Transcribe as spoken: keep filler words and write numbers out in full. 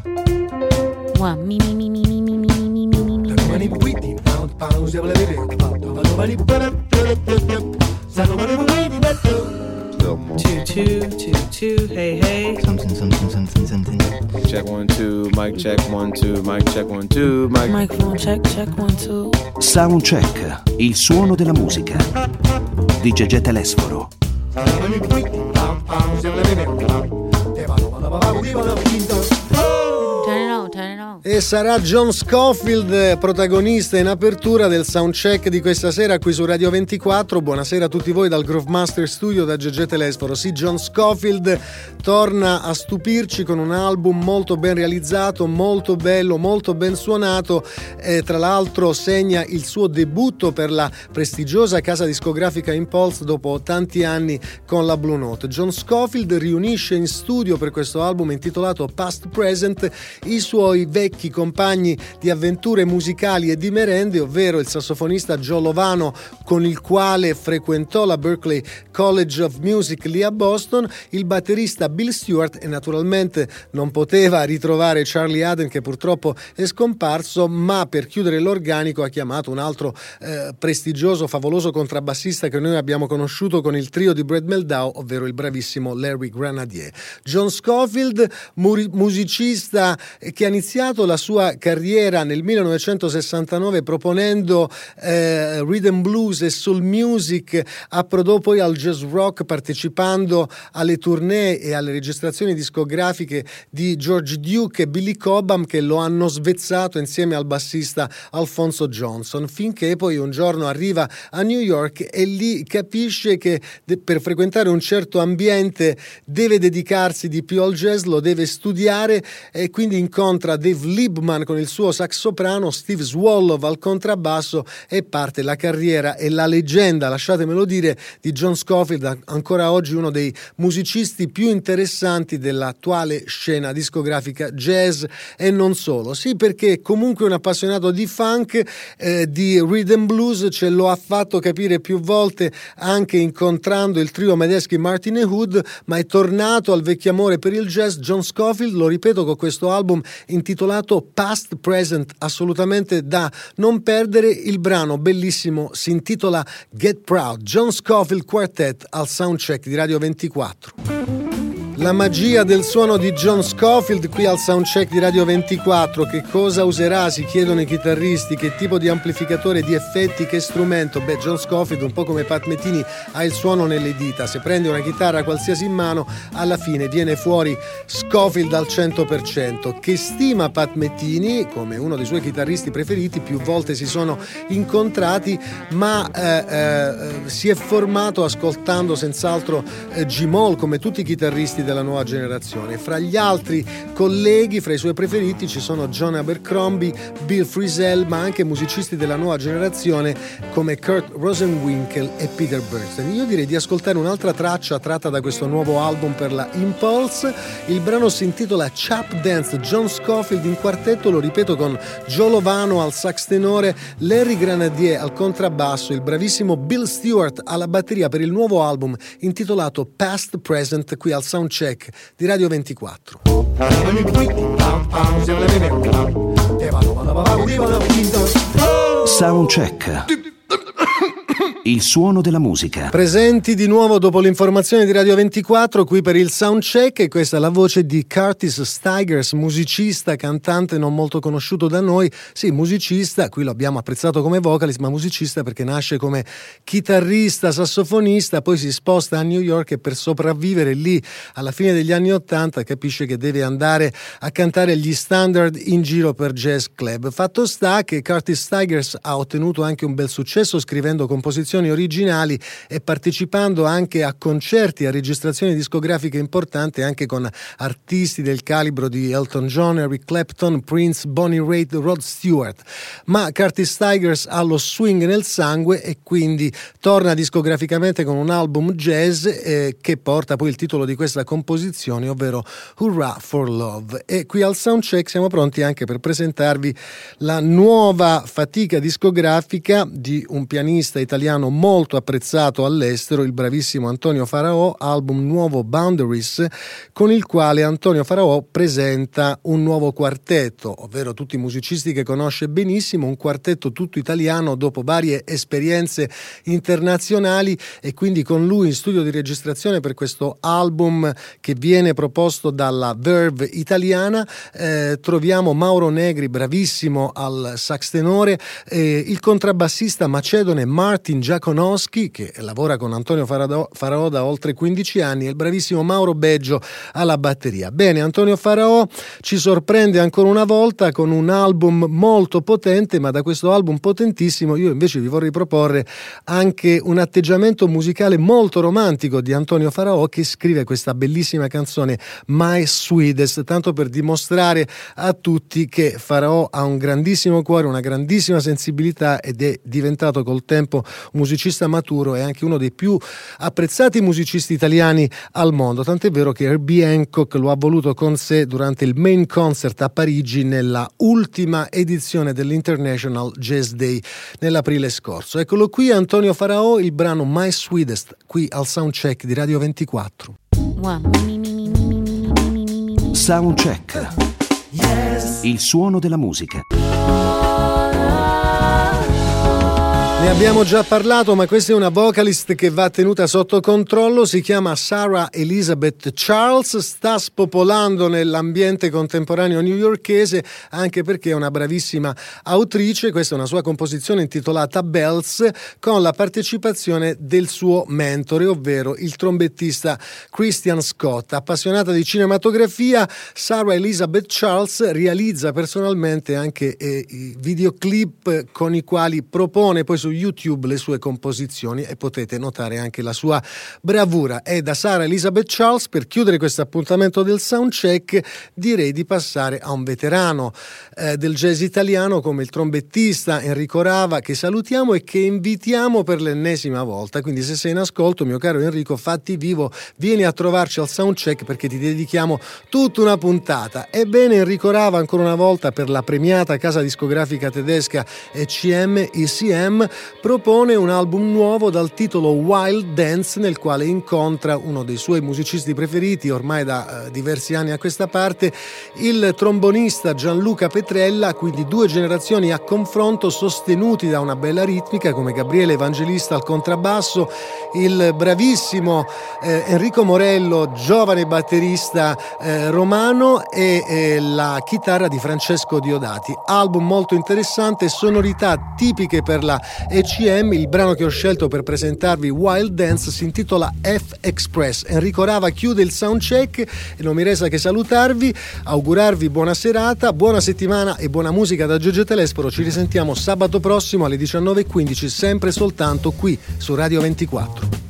Mua, mi mi mi mi mi mi mi mi mi mi mi. Two, two, two, two, hey, hey. Something, something, something, something. Check one, two, mic check one, two, mic check one, two, mic. Microphone check, check one, two. Soundcheck, il suono della musica di Gegè Telesforo. Turn it on, turn it on. E sarà John Scofield protagonista in apertura del soundcheck di questa sera qui su Radio ventiquattro. Buonasera a tutti voi dal Groove Master Studio da Gegè Telesforo. Sì, John Scofield torna a stupirci con un album molto ben realizzato, molto bello, molto ben suonato, e tra l'altro segna il suo debutto per la prestigiosa casa discografica Impulse dopo tanti anni con la Blue Note. John Scofield riunisce in studio per questo album intitolato Past Present i suoi vecchi compagni di avventure musicali e di merende, ovvero il sassofonista Joe Lovano, con il quale frequentò la Berklee College of Music lì a Boston, il batterista Bill Stewart, e naturalmente non poteva ritrovare Charlie Haden, che purtroppo è scomparso, ma per chiudere l'organico ha chiamato un altro eh, prestigioso, favoloso contrabbassista che noi abbiamo conosciuto con il trio di Brad Meldau, ovvero il bravissimo Larry Grenadier. John Scofield, muri- musicista che ha iniziato la sua carriera nel millenovecentosessantanove proponendo eh, rhythm blues e soul music, approdò poi al jazz rock partecipando alle tournée e alle registrazioni discografiche di George Duke e Billy Cobham, che lo hanno svezzato insieme al bassista Alphonso Johnson, finché poi un giorno arriva a New York e lì capisce che de- per frequentare un certo ambiente deve dedicarsi di più al jazz, lo deve studiare, e quindi incontra Dave Liebman con il suo sax soprano, Steve Swallow al contrabbasso, e parte la carriera e la leggenda, lasciatemelo dire, di John Scofield, ancora oggi uno dei musicisti più interessanti dell'attuale scena discografica jazz e non solo. Sì, perché comunque un appassionato di funk, eh, di rhythm blues, ce lo ha fatto capire più volte anche incontrando il trio Medeski, Martin e Hood, ma è tornato al vecchio amore per il jazz John Scofield, lo ripeto, con questo album intitolato Past Present, assolutamente da non perdere. Il brano bellissimo si intitola Get Proud, John Scofield Quartet al Soundcheck di Radio ventiquattro. La magia del suono di John Scofield qui al Soundcheck di Radio ventiquattro. Che cosa userà? Si chiedono i chitarristi. Che tipo di amplificatore, di effetti, che strumento? Beh, John Scofield, un po' come Pat Metheny, ha il suono nelle dita. Se prende una chitarra qualsiasi in mano, alla fine viene fuori Scofield al cento per cento. Che stima Pat Metheny come uno dei suoi chitarristi preferiti, più volte si sono incontrati, ma eh, eh, si è formato ascoltando senz'altro eh, G-Moll, come tutti i chitarristi della nuova generazione. Fra gli altri colleghi, fra i suoi preferiti, ci sono John Abercrombie, Bill Frisell, ma anche musicisti della nuova generazione come Kurt Rosenwinkel e Peter Bernstein. Io direi di ascoltare un'altra traccia tratta da questo nuovo album per la Impulse. Il brano si intitola Chap Dance, John Scofield in quartetto, lo ripeto, con Joe Lovano al sax tenore, Larry Grenadier al contrabbasso, il bravissimo Bill Stewart alla batteria per il nuovo album intitolato Past Present qui al Soundcheck di Radio ventiquattro. Soundcheck, il suono della musica. Presenti di nuovo dopo l'informazione di Radio ventiquattro qui per il Soundcheck, e questa è la voce di Curtis Stigers, musicista, cantante non molto conosciuto da noi. Sì, musicista, qui lo abbiamo apprezzato come vocalist, ma musicista perché nasce come chitarrista, sassofonista, poi si sposta a New York e per sopravvivere lì alla fine degli anni Ottanta capisce che deve andare a cantare gli standard in giro per jazz club. Fatto sta che Curtis Stigers ha ottenuto anche un bel successo scrivendo composizioni originali e partecipando anche a concerti, a registrazioni discografiche importanti anche con artisti del calibro di Elton John, Eric Clapton, Prince, Bonnie Raitt, Rod Stewart. Ma Curtis Stigers ha lo swing nel sangue e quindi torna discograficamente con un album jazz eh, che porta poi il titolo di questa composizione, ovvero Hurrah for Love. E qui al Soundcheck siamo pronti anche per presentarvi la nuova fatica discografica di un pianista italiano italiano molto apprezzato all'estero, il bravissimo Antonio Faraò, album nuovo Boundaries, con il quale Antonio Faraò presenta un nuovo quartetto, ovvero tutti i musicisti che conosce benissimo, un quartetto tutto italiano dopo varie esperienze internazionali, e quindi con lui in studio di registrazione per questo album che viene proposto dalla Verve italiana eh, troviamo Mauro Negri, bravissimo al sax tenore, eh, il contrabbassista macedone Martin Giaconowski, che lavora con Antonio Faraò, Faraò da oltre quindici anni, e il bravissimo Mauro Beggio alla batteria. Bene, Antonio Faraò ci sorprende ancora una volta con un album molto potente, ma da questo album potentissimo io invece vi vorrei proporre anche un atteggiamento musicale molto romantico di Antonio Faraò, che scrive questa bellissima canzone My Sweetest, tanto per dimostrare a tutti che Faraò ha un grandissimo cuore, una grandissima sensibilità, ed è diventato col tempo un musicista maturo e anche uno dei più apprezzati musicisti italiani al mondo, tant'è vero che Herbie Hancock lo ha voluto con sé durante il main concert a Parigi nella ultima edizione dell'International Jazz Day nell'aprile scorso. Eccolo qui Antonio Faraò, il brano My Sweetest, qui al Soundcheck di Radio ventiquattro. Soundcheck. Il suono della musica. Ne abbiamo già parlato, ma questa è una vocalist che va tenuta sotto controllo, si chiama Sarah Elizabeth Charles, sta spopolando nell'ambiente contemporaneo newyorkese, anche perché è una bravissima autrice. Questa è una sua composizione intitolata Bells, con la partecipazione del suo mentore, ovvero il trombettista Christian Scott. Appassionata di cinematografia, Sarah Elizabeth Charles realizza personalmente anche eh, i videoclip con i quali propone poi su YouTube le sue composizioni, e potete notare anche la sua bravura. E da Sarah Elizabeth Charles, per chiudere questo appuntamento del Soundcheck, direi di passare a un veterano eh, del jazz italiano come il trombettista Enrico Rava, che salutiamo e che invitiamo per l'ennesima volta. Quindi se sei in ascolto, mio caro Enrico, fatti vivo, vieni a trovarci al Soundcheck perché ti dedichiamo tutta una puntata. Ebbene, Enrico Rava ancora una volta per la premiata casa discografica tedesca E C M E C M propone un album nuovo dal titolo Wild Dance, nel quale incontra uno dei suoi musicisti preferiti ormai da eh, diversi anni a questa parte, il trombonista Gianluca Petrella, quindi due generazioni a confronto sostenuti da una bella ritmica come Gabriele Evangelista al contrabbasso, il bravissimo eh, Enrico Morello, giovane batterista eh, romano, e eh, la chitarra di Francesco Diodati. Album molto interessante, sonorità tipiche per la E C M. Il brano che ho scelto per presentarvi, Wild Dance, si intitola F Express. Enrico Rava chiude il Soundcheck e non mi resta che salutarvi, augurarvi buona serata, buona settimana e buona musica da Gigi Telesforo. Ci risentiamo sabato prossimo alle diciannove e quindici, sempre soltanto qui su Radio ventiquattro.